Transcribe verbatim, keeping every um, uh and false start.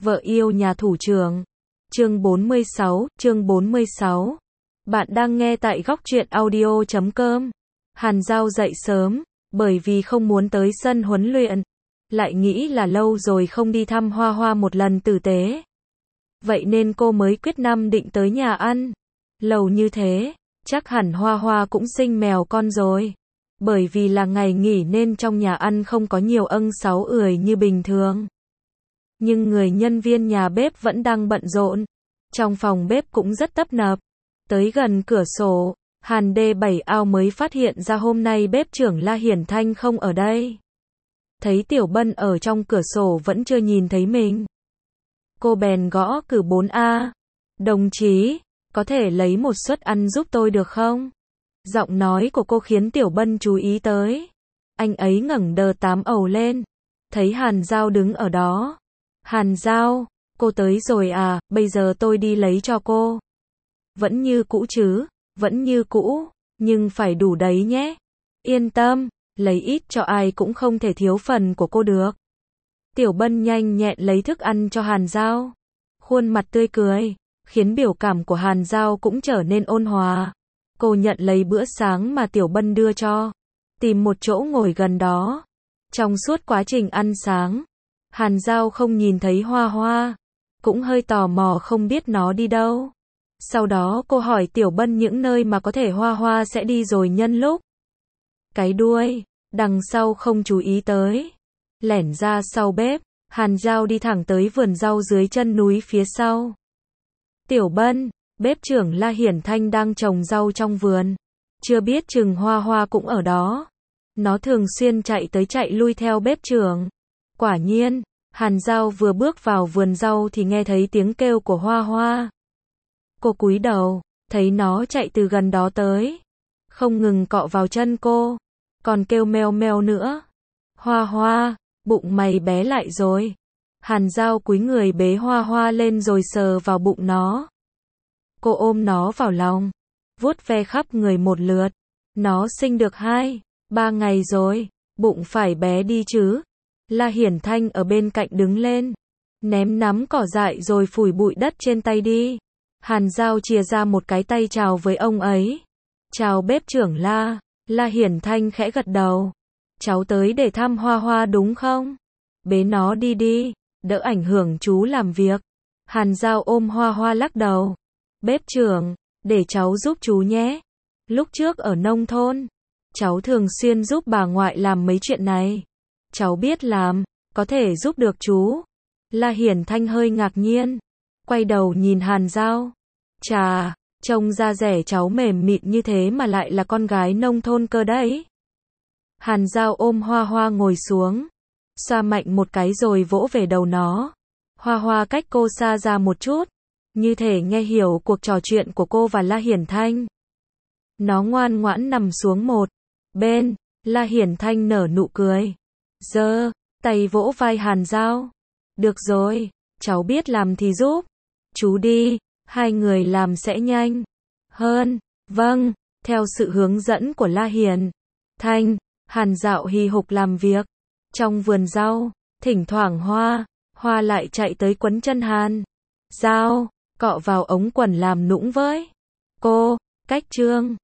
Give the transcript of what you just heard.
Vợ yêu nhà thủ trưởng. Chương bốn mươi sáu, chương bốn mươi sáu. Bạn đang nghe tại góc truyện audio chấm com. Hàn Giao dậy sớm, bởi vì không muốn tới sân huấn luyện. Lại nghĩ là lâu rồi không đi thăm Hoa Hoa một lần tử tế. Vậy nên cô mới quyết tâm định tới nhà ăn. Lâu như thế, chắc hẳn Hoa Hoa cũng sinh mèo con rồi. Bởi vì là ngày nghỉ nên trong nhà ăn không có nhiều ân sáu ười như bình thường. Nhưng người nhân viên nhà bếp vẫn đang bận rộn. Trong phòng bếp cũng rất tấp nập. Tới gần cửa sổ, Hàn đê bảy ao mới phát hiện ra hôm nay bếp trưởng La Hiển Thanh không ở đây. Thấy Tiểu Bân ở trong cửa sổ vẫn chưa nhìn thấy mình. Cô bèn gõ cửa bốn A. Đồng chí, có thể lấy một suất ăn giúp tôi được không? Giọng nói của cô khiến Tiểu Bân chú ý tới. Anh ấy ngẩng đờ tám ầu lên. Thấy Hàn Giao đứng ở đó. Hàn Giao, cô tới rồi à, bây giờ tôi đi lấy cho cô. Vẫn như cũ chứ, vẫn như cũ, nhưng phải đủ đấy nhé. Yên tâm, lấy ít cho ai cũng không thể thiếu phần của cô được. Tiểu Bân nhanh nhẹn lấy thức ăn cho Hàn Giao. Khuôn mặt tươi cười, khiến biểu cảm của Hàn Giao cũng trở nên ôn hòa. Cô nhận lấy bữa sáng mà Tiểu Bân đưa cho. Tìm một chỗ ngồi gần đó. Trong suốt quá trình ăn sáng, Hàn Giao không nhìn thấy Hoa Hoa. Cũng hơi tò mò không biết nó đi đâu. Sau đó cô hỏi Tiểu Bân những nơi mà có thể Hoa Hoa sẽ đi rồi nhân lúc. Cái đuôi, đằng sau không chú ý tới. Lẻn ra sau bếp, Hàn Giao đi thẳng tới vườn rau dưới chân núi phía sau. Tiểu Bân, bếp trưởng La Hiển Thanh đang trồng rau trong vườn. Chưa biết chừng Hoa Hoa cũng ở đó. Nó thường xuyên chạy tới chạy lui theo bếp trưởng. Quả nhiên, Hàn Giao vừa bước vào vườn rau thì nghe thấy tiếng kêu của Hoa Hoa. Cô cúi đầu, thấy nó chạy từ gần đó tới. Không ngừng cọ vào chân cô, còn kêu meo meo nữa. Hoa Hoa, bụng mày bé lại rồi. Hàn Giao cúi người bế Hoa Hoa lên rồi sờ vào bụng nó. Cô ôm nó vào lòng, vuốt ve khắp người một lượt. Nó sinh được hai, ba ngày rồi, bụng phải bé đi chứ. La Hiển Thanh ở bên cạnh đứng lên, ném nắm cỏ dại rồi phủi bụi đất trên tay đi. Hàn Giao chìa ra một cái tay chào với ông ấy. Chào bếp trưởng La. La Hiển Thanh khẽ gật đầu. Cháu tới để thăm Hoa Hoa đúng không? Bế nó đi đi, đỡ ảnh hưởng chú làm việc. Hàn Giao ôm Hoa Hoa lắc đầu. Bếp trưởng, để cháu giúp chú nhé. Lúc trước ở nông thôn, cháu thường xuyên giúp bà ngoại làm mấy chuyện này. Cháu biết làm, có thể giúp được chú. La Hiển Thanh hơi ngạc nhiên. Quay đầu nhìn Hàn Giao. Chà, trông da rẻ cháu mềm mịn như thế mà lại là con gái nông thôn cơ đấy. Hàn Giao ôm Hoa Hoa ngồi xuống. Xoa mạnh một cái rồi vỗ về đầu nó. Hoa Hoa cách cô xa ra một chút. Như thể nghe hiểu cuộc trò chuyện của cô và La Hiển Thanh. Nó ngoan ngoãn nằm xuống một bên. La Hiển Thanh nở nụ cười. Giơ tay vỗ vai Hàn Giao. Được rồi, cháu biết làm thì giúp. Chú đi, hai người làm sẽ nhanh hơn. Vâng, theo sự hướng dẫn của La Hiển Thanh, Hàn Dạo hì hục làm việc. Trong vườn rau, thỉnh thoảng Hoa, Hoa lại chạy tới quấn chân Hàn Giao, cọ vào ống quần làm nũng với cô. Cách trương,